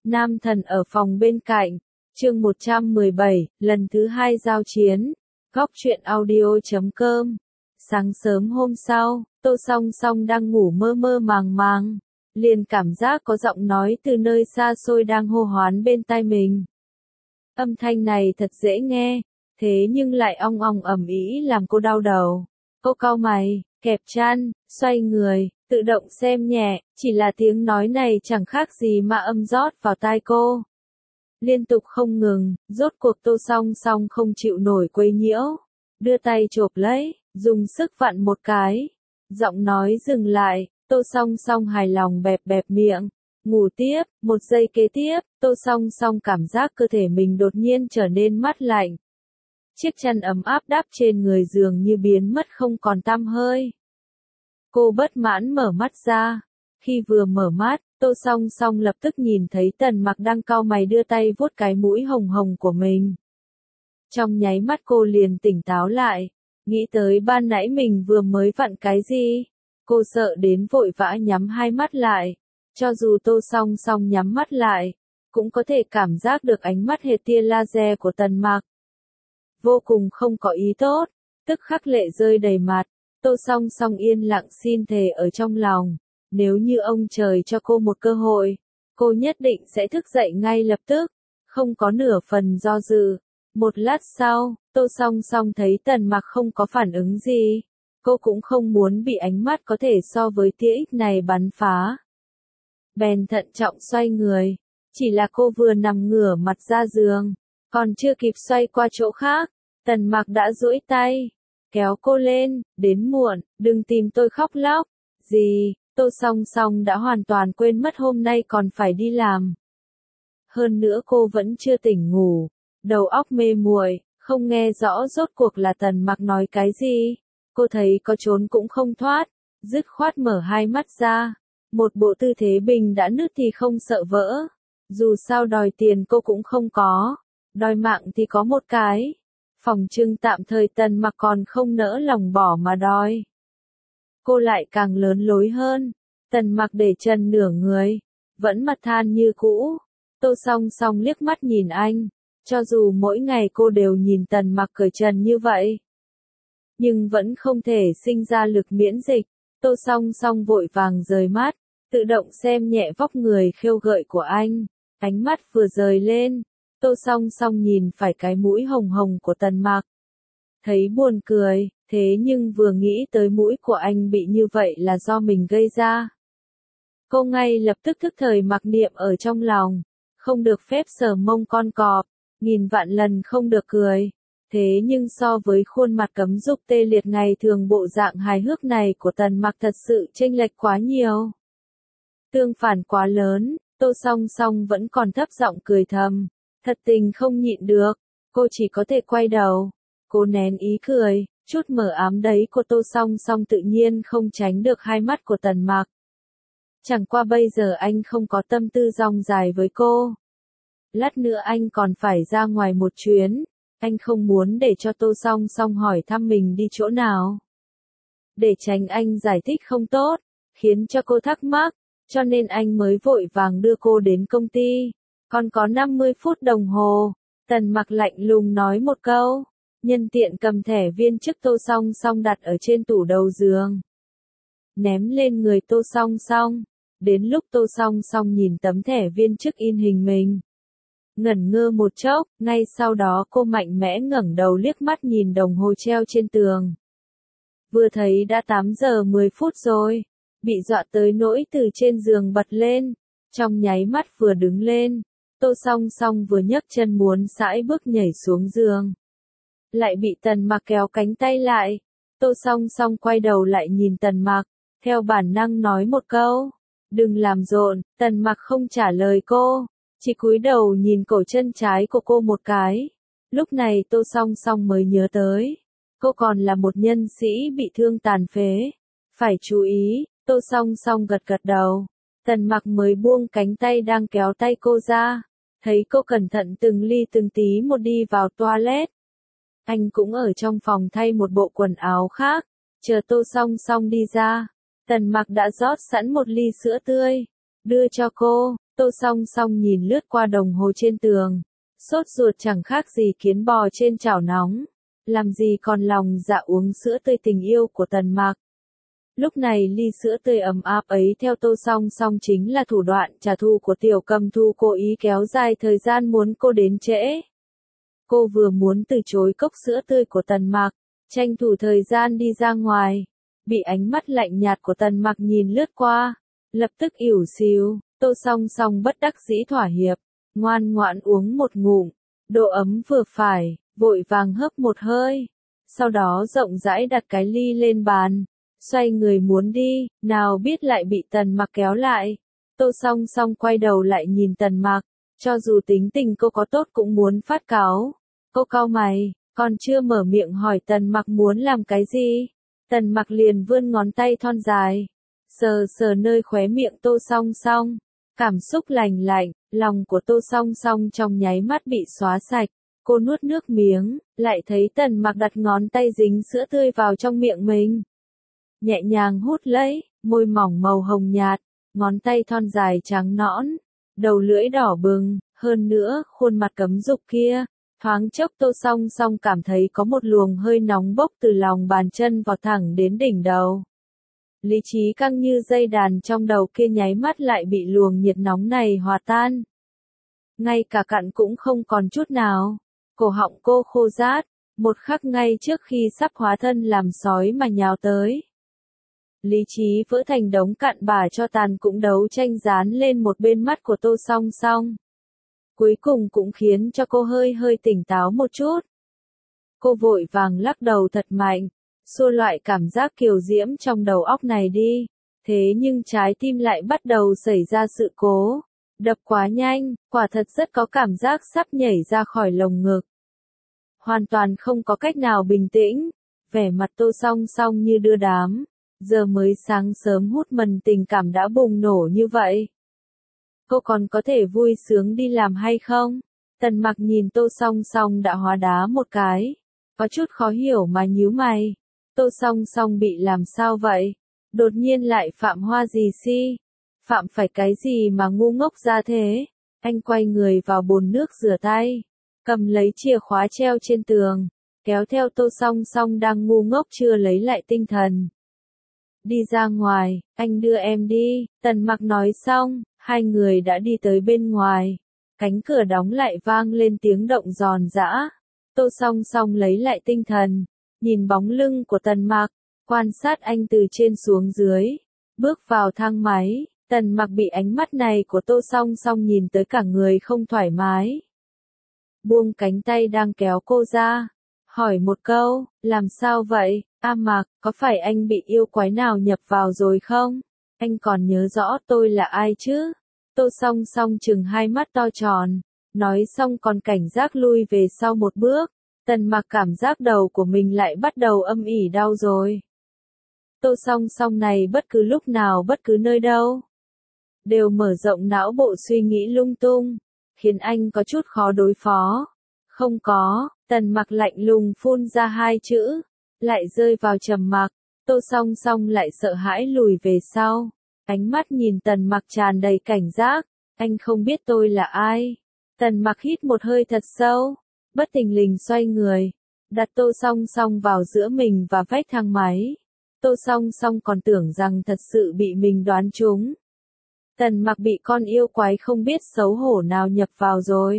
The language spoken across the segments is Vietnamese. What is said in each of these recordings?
Nam thần ở phòng bên cạnh, chương 117, lần thứ 2 giao chiến, góc truyện audio.com. Sáng sớm hôm sau, Tô Song Song đang ngủ mơ mơ màng màng, liền cảm giác có giọng nói từ nơi xa xôi đang hô hoán bên tai mình. Âm thanh này thật dễ nghe, thế nhưng lại ong ong ầm ĩ làm cô đau đầu. Cô cau mày, kẹp chăn, xoay người, tự động xem nhẹ, chỉ là tiếng nói này chẳng khác gì mà âm rót vào tai cô. Liên tục không ngừng, rốt cuộc Tô Song Song không chịu nổi quấy nhiễu, đưa tay chộp lấy, dùng sức vặn một cái. Giọng nói dừng lại, Tô Song Song hài lòng bẹp bẹp miệng, ngủ tiếp. Một giây kế tiếp, Tô Song Song cảm giác cơ thể mình đột nhiên trở nên mát lạnh. Chiếc chăn ấm áp đắp trên người giường như biến mất không còn tăm hơi. Cô bất mãn mở mắt ra. Khi vừa mở mắt, Tô Song Song lập tức nhìn thấy Tần Mặc đang cau mày đưa tay vuốt cái mũi hồng hồng của mình. Trong nháy mắt cô liền tỉnh táo lại, nghĩ tới ban nãy mình vừa mới vặn cái gì. Cô sợ đến vội vã nhắm hai mắt lại. Cho dù Tô Song Song nhắm mắt lại, cũng có thể cảm giác được ánh mắt hệt tia laser của Tần Mặc. Vô cùng không có ý tốt, tức khắc lệ rơi đầy mặt. Tô Song Song yên lặng xin thề ở trong lòng, nếu như ông trời cho cô một cơ hội, cô nhất định sẽ thức dậy ngay lập tức, không có nửa phần do dự. Một lát sau, Tô Song Song thấy Tần Mặc không có phản ứng gì, cô cũng không muốn bị ánh mắt có thể so với tia X này bắn phá. Bèn thận trọng xoay người, chỉ là cô vừa nằm ngửa mặt ra giường, còn chưa kịp xoay qua chỗ khác, Tần Mặc đã duỗi tay, kéo cô lên, đến muộn, đừng tìm tôi khóc lóc. Gì, Tô Song Song đã hoàn toàn quên mất hôm nay còn phải đi làm. Hơn nữa cô vẫn chưa tỉnh ngủ, đầu óc mê muội, không nghe rõ rốt cuộc là Tần Mặc nói cái gì. Cô thấy có trốn cũng không thoát, dứt khoát mở hai mắt ra. Một bộ tư thế bình đã nứt thì không sợ vỡ. Dù sao đòi tiền cô cũng không có, đòi mạng thì có một cái. Phòng trưng tạm thời Tần Mặc còn không nỡ lòng bỏ mà đòi. Cô lại càng lớn lối hơn. Tần Mặc để chân nửa người, vẫn mặt than như cũ. Tô Song Song liếc mắt nhìn anh, cho dù mỗi ngày cô đều nhìn Tần Mặc cởi trần như vậy, nhưng vẫn không thể sinh ra lực miễn dịch. Tô Song Song vội vàng rời mắt, tự động xem nhẹ vóc người khêu gợi của anh. Ánh mắt vừa rời lên, Tô Song Song nhìn phải cái mũi hồng hồng của Tần Mặc. Thấy buồn cười, thế nhưng vừa nghĩ tới mũi của anh bị như vậy là do mình gây ra. Cô ngay lập tức thức thời mặc niệm ở trong lòng, không được phép sờ mông con cọp, nghìn vạn lần không được cười. Thế nhưng so với khuôn mặt cấm dục tê liệt ngày thường bộ dạng hài hước này của Tần Mặc thật sự chênh lệch quá nhiều. Tương phản quá lớn, Tô Song Song vẫn còn thấp giọng cười thầm, thật tình không nhịn được, cô chỉ có thể quay đầu. Cô nén ý cười, chút mờ ám đấy của Tô Song Song tự nhiên không tránh được hai mắt của Tần Mặc. Chẳng qua bây giờ anh không có tâm tư dong dài với cô. Lát nữa anh còn phải ra ngoài một chuyến, anh không muốn để cho Tô Song Song hỏi thăm mình đi chỗ nào. Để tránh anh giải thích không tốt, khiến cho cô thắc mắc, cho nên anh mới vội vàng đưa cô đến công ty. Còn có 50 phút đồng hồ, Tần Mặc lạnh lùng nói một câu, nhân tiện cầm thẻ viên chức Tô Song Song đặt ở trên tủ đầu giường, ném lên người Tô Song Song. Đến lúc Tô Song Song nhìn tấm thẻ viên chức in hình mình, ngẩn ngơ một chốc, ngay sau đó cô mạnh mẽ ngẩng đầu liếc mắt nhìn đồng hồ treo trên tường. Vừa thấy đã 8 giờ 10 phút rồi, bị dọa tới nỗi từ trên giường bật lên, trong nháy mắt vừa đứng lên, Tô Song Song vừa nhấc chân muốn sải bước nhảy xuống giường, lại bị Tần Mặc kéo cánh tay lại. Tô Song Song quay đầu lại nhìn Tần Mặc, theo bản năng nói một câu, đừng làm rộn. Tần Mặc không trả lời cô, chỉ cúi đầu nhìn cổ chân trái của cô một cái. Lúc này Tô Song Song mới nhớ tới, cô còn là một nhân sĩ bị thương tàn phế, phải chú ý. Tô Song Song gật gật đầu, Tần Mặc mới buông cánh tay đang kéo tay cô ra, thấy cô cẩn thận từng ly từng tí một đi vào toilet. Anh cũng ở trong phòng thay một bộ quần áo khác, chờ Tô Song Song đi ra, Tần Mặc đã rót sẵn một ly sữa tươi, đưa cho cô. Tô Song Song nhìn lướt qua đồng hồ trên tường, sốt ruột chẳng khác gì kiến bò trên chảo nóng, làm gì còn lòng dạ uống sữa tươi tình yêu của Tần Mặc. Lúc này ly sữa tươi ấm áp ấy theo Tô Song Song chính là thủ đoạn trả thù của Tiểu Cầm Thu, cố ý kéo dài thời gian muốn cô đến trễ. Cô vừa muốn từ chối cốc sữa tươi của Tần Mặc, tranh thủ thời gian đi ra ngoài, bị ánh mắt lạnh nhạt của Tần Mặc nhìn lướt qua, lập tức ỉu xìu. Tô Song Song bất đắc dĩ thỏa hiệp, ngoan ngoãn uống một ngụm, độ ấm vừa phải, vội vàng hớp một hơi, sau đó rộng rãi đặt cái ly lên bàn, xoay người muốn đi, nào biết lại bị Tần Mặc kéo lại. Tô Song Song quay đầu lại nhìn Tần Mặc, cho dù tính tình cô có tốt cũng muốn phát cáu. Cô cau mày, còn chưa mở miệng hỏi Tần Mặc muốn làm cái gì, Tần Mặc liền vươn ngón tay thon dài, sờ sờ nơi khóe miệng Tô Song Song. Cảm xúc lành lạnh, lòng của Tô Song Song trong nháy mắt bị xóa sạch, cô nuốt nước miếng, lại thấy Tần Mặc đặt ngón tay dính sữa tươi vào trong miệng mình. Nhẹ nhàng hút lấy, môi mỏng màu hồng nhạt, ngón tay thon dài trắng nõn, đầu lưỡi đỏ bừng, hơn nữa, khuôn mặt cấm dục kia, thoáng chốc Tô Song Song cảm thấy có một luồng hơi nóng bốc từ lòng bàn chân vọt thẳng đến đỉnh đầu. Lý trí căng như dây đàn trong đầu kia nháy mắt lại bị luồng nhiệt nóng này hòa tan. Ngay cả cặn cũng không còn chút nào. Cổ họng cô khô rát, một khắc ngay trước khi sắp hóa thân làm sói mà nhào tới. Lý trí vỡ thành đống cặn bã cho tàn cũng đấu tranh dán lên một bên mắt của Tô Song Song. Cuối cùng cũng khiến cho cô hơi hơi tỉnh táo một chút. Cô vội vàng lắc đầu thật mạnh, xua loại cảm giác kiều diễm trong đầu óc này đi, thế nhưng trái tim lại bắt đầu xảy ra sự cố, đập quá nhanh, quả thật rất có cảm giác sắp nhảy ra khỏi lồng ngực. Hoàn toàn không có cách nào bình tĩnh, vẻ mặt Tô Song Song như đưa đám, giờ mới sáng sớm hút mần tình cảm đã bùng nổ như vậy. Cô còn có thể vui sướng đi làm hay không? Tần Mặc nhìn Tô Song Song đã hóa đá một cái, có chút khó hiểu mà nhíu mày. Tô Song Song bị làm sao vậy? Đột nhiên lại phạm hoa gì si? Phạm phải cái gì mà ngu ngốc ra thế? Anh quay người vào bồn nước rửa tay, cầm lấy chìa khóa treo trên tường, kéo theo Tô Song Song đang ngu ngốc chưa lấy lại tinh thần. Đi ra ngoài, anh đưa em đi, Tần Mặc nói xong, hai người đã đi tới bên ngoài. Cánh cửa đóng lại vang lên tiếng động giòn giã. Tô Song Song lấy lại tinh thần, nhìn bóng lưng của Tần Mặc, quan sát anh từ trên xuống dưới, bước vào thang máy. Tần Mặc bị ánh mắt này của Tô Song Song nhìn tới cả người không thoải mái. Buông cánh tay đang kéo cô ra, hỏi một câu, làm sao vậy, A Mặc, có phải anh bị yêu quái nào nhập vào rồi không? Anh còn nhớ rõ tôi là ai chứ? Tô Song Song chừng hai mắt to tròn, nói xong còn cảnh giác lui về sau một bước. Tần Mặc cảm giác đầu của mình lại bắt đầu âm ỉ đau rồi. Tô Song Song này bất cứ lúc nào bất cứ nơi đâu đều mở rộng não bộ suy nghĩ lung tung, khiến anh có chút khó đối phó. Không có, Tần Mặc lạnh lùng phun ra hai chữ, lại rơi vào trầm mặc. Tô Song Song lại sợ hãi lùi về sau, ánh mắt nhìn Tần Mặc tràn đầy cảnh giác. Anh không biết tôi là ai? Tần Mặc hít một hơi thật sâu, bất thình lình xoay người, đặt Tô Song Song vào giữa mình và vách thang máy. Tô Song Song còn tưởng rằng thật sự bị mình đoán trúng. Tần Mặc bị con yêu quái không biết xấu hổ nào nhập vào rồi.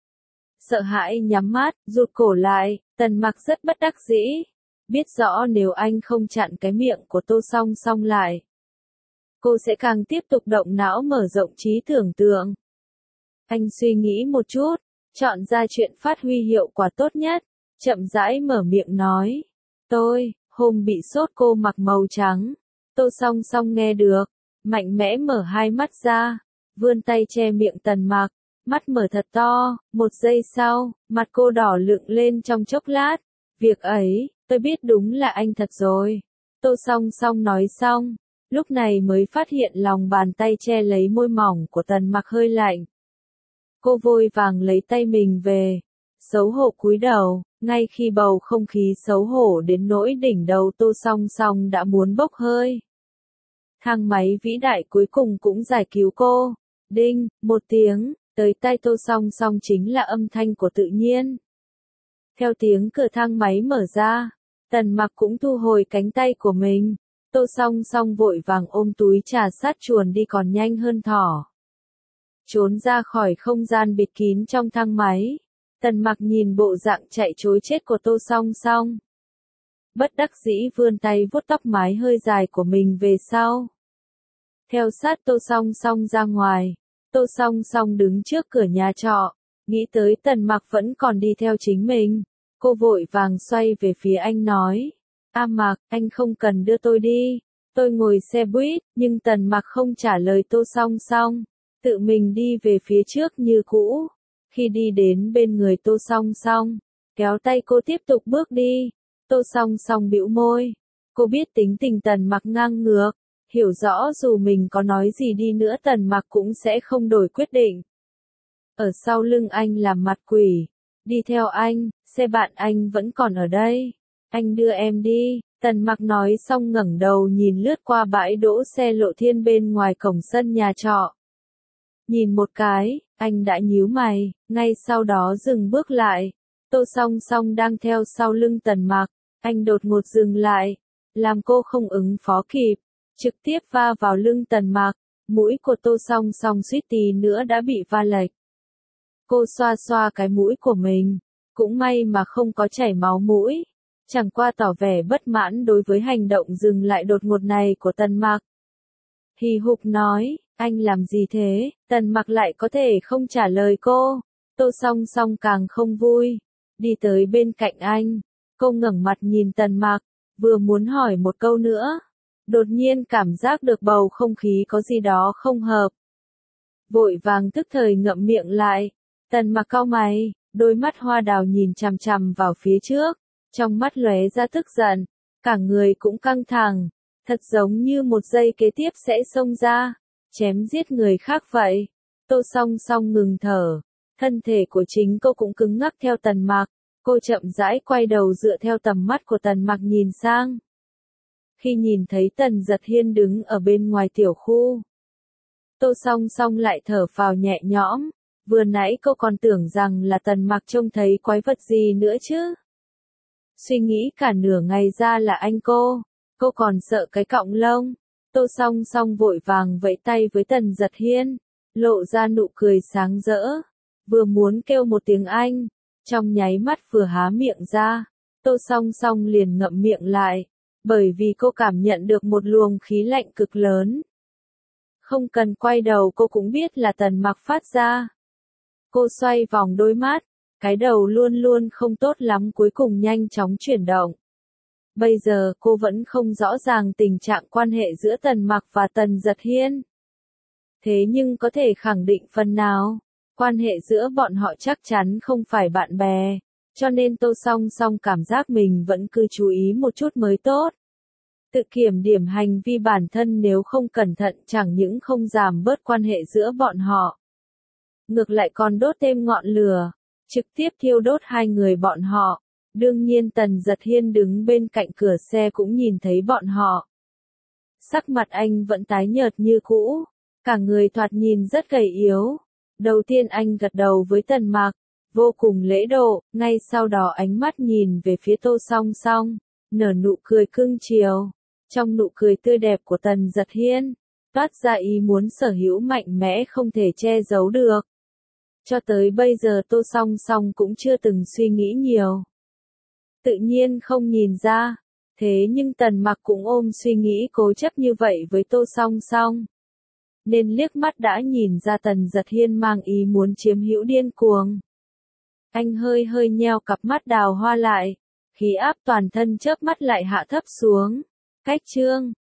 Sợ hãi nhắm mắt, rụt cổ lại, Tần Mặc rất bất đắc dĩ. Biết rõ nếu anh không chặn cái miệng của Tô Song Song lại, cô sẽ càng tiếp tục động não mở rộng trí tưởng tượng. Anh suy nghĩ một chút, chọn ra chuyện phát huy hiệu quả tốt nhất, chậm rãi mở miệng nói. Tôi, hôm bị sốt cô mặc màu trắng. Tô Song Song nghe được, mạnh mẽ mở hai mắt ra, vươn tay che miệng Tần Mặc, mắt mở thật to, một giây sau, mặt cô đỏ lựng lên trong chốc lát. Việc ấy, tôi biết đúng là anh thật rồi. Tô Song Song nói xong, lúc này mới phát hiện lòng bàn tay che lấy môi mỏng của Tần Mặc hơi lạnh. Cô vội vàng lấy tay mình về, xấu hổ cúi đầu, ngay khi bầu không khí xấu hổ đến nỗi đỉnh đầu Tô Song Song đã muốn bốc hơi. Thang máy vĩ đại cuối cùng cũng giải cứu cô, Đinh, một tiếng, tới tai Tô Song Song chính là âm thanh của tự nhiên. Theo tiếng cửa thang máy mở ra, Tần Mặc cũng thu hồi cánh tay của mình. Tô Song Song vội vàng ôm túi trà sát chuồn đi còn nhanh hơn thỏ. Trốn ra khỏi không gian bịt kín trong thang máy. Tần Mặc nhìn bộ dạng chạy trối chết của Tô Song Song. Bất đắc dĩ vươn tay vuốt tóc mái hơi dài của mình về sau. Theo sát Tô Song Song ra ngoài. Tô Song Song đứng trước cửa nhà trọ. Nghĩ tới Tần Mặc vẫn còn đi theo chính mình. Cô vội vàng xoay về phía anh nói. A Mặc, anh không cần đưa tôi đi. Tôi ngồi xe buýt, nhưng Tần Mặc không trả lời Tô Song Song. Tự mình đi về phía trước như cũ. Khi đi đến bên người Tô Song Song, kéo tay cô tiếp tục bước đi. Tô Song Song bĩu môi. Cô biết tính tình Tần Mặc ngang ngược. Hiểu rõ dù mình có nói gì đi nữa Tần Mặc cũng sẽ không đổi quyết định. Ở sau lưng anh làm mặt quỷ. Đi theo anh, xe bạn anh vẫn còn ở đây. Anh đưa em đi. Tần Mặc nói xong ngẩng đầu nhìn lướt qua bãi đỗ xe Lộ Thiên bên ngoài cổng sân nhà trọ. Nhìn một cái, anh đã nhíu mày, ngay sau đó dừng bước lại. Tô Song Song đang theo sau lưng Tần Mặc, anh đột ngột dừng lại, làm cô không ứng phó kịp, trực tiếp va vào lưng Tần Mặc, mũi của Tô Song Song suýt tí nữa đã bị va lệch. Cô xoa xoa cái mũi của mình, cũng may mà không có chảy máu mũi, chẳng qua tỏ vẻ bất mãn đối với hành động dừng lại đột ngột này của Tần Mặc. Hì hục nói, anh làm gì thế? Tần Mặc lại có thể không trả lời cô. Tô Song Song càng không vui. Đi tới bên cạnh anh. Cô ngẩng mặt nhìn Tần Mặc, vừa muốn hỏi một câu nữa. Đột nhiên cảm giác được bầu không khí có gì đó không hợp. Vội vàng tức thời ngậm miệng lại. Tần Mặc cau mày, đôi mắt hoa đào nhìn chằm chằm vào phía trước. Trong mắt lóe ra tức giận. Cả người cũng căng thẳng. Thật giống như một giây kế tiếp sẽ xông ra. Chém giết người khác vậy. Tô Song Song ngừng thở. Thân thể của chính cô cũng cứng ngắc theo Tần Mặc. Cô chậm rãi quay đầu dựa theo tầm mắt của Tần Mặc nhìn sang. Khi nhìn thấy Tần Giật Hiên đứng ở bên ngoài tiểu khu. Tô Song Song lại thở phào nhẹ nhõm. Vừa nãy cô còn tưởng rằng là Tần Mặc trông thấy quái vật gì nữa chứ. Suy nghĩ cả nửa ngày ra là anh cô. Cô còn sợ cái cọng lông. Tô Song Song vội vàng vẫy tay với Tần Giật Hiên, lộ ra nụ cười sáng rỡ, vừa muốn kêu một tiếng anh, trong nháy mắt vừa há miệng ra, Tô Song Song liền ngậm miệng lại, bởi vì cô cảm nhận được một luồng khí lạnh cực lớn. Không cần quay đầu cô cũng biết là Tần Mặc phát ra. Cô xoay vòng đôi mắt, cái đầu luôn luôn không tốt lắm cuối cùng nhanh chóng chuyển động. Bây giờ cô vẫn không rõ ràng tình trạng quan hệ giữa Tần Mặc và Tần Giật Hiên. Thế nhưng có thể khẳng định phần nào, quan hệ giữa bọn họ chắc chắn không phải bạn bè, cho nên Tô Song Song cảm giác mình vẫn cứ chú ý một chút mới tốt. Tự kiểm điểm hành vi bản thân nếu không cẩn thận chẳng những không giảm bớt quan hệ giữa bọn họ. Ngược lại còn đốt thêm ngọn lửa, trực tiếp thiêu đốt hai người bọn họ. Đương nhiên Tần Giật Hiên đứng bên cạnh cửa xe cũng nhìn thấy bọn họ. Sắc mặt anh vẫn tái nhợt như cũ, cả người thoạt nhìn rất gầy yếu. Đầu tiên anh gật đầu với Tần Mặc, vô cùng lễ độ, ngay sau đó ánh mắt nhìn về phía Tô Song Song, nở nụ cười cưng chiều. Trong nụ cười tươi đẹp của Tần Giật Hiên, toát ra ý muốn sở hữu mạnh mẽ không thể che giấu được. Cho tới bây giờ Tô Song Song cũng chưa từng suy nghĩ nhiều. Tự nhiên không nhìn ra, thế nhưng Tần Mặc cũng ôm suy nghĩ cố chấp như vậy với Tô Song Song. Nên liếc mắt đã nhìn ra Tần Giật Hiên mang ý muốn chiếm hữu điên cuồng. Anh hơi hơi nheo cặp mắt đào hoa lại, khí áp toàn thân chớp mắt lại hạ thấp xuống. Cách chương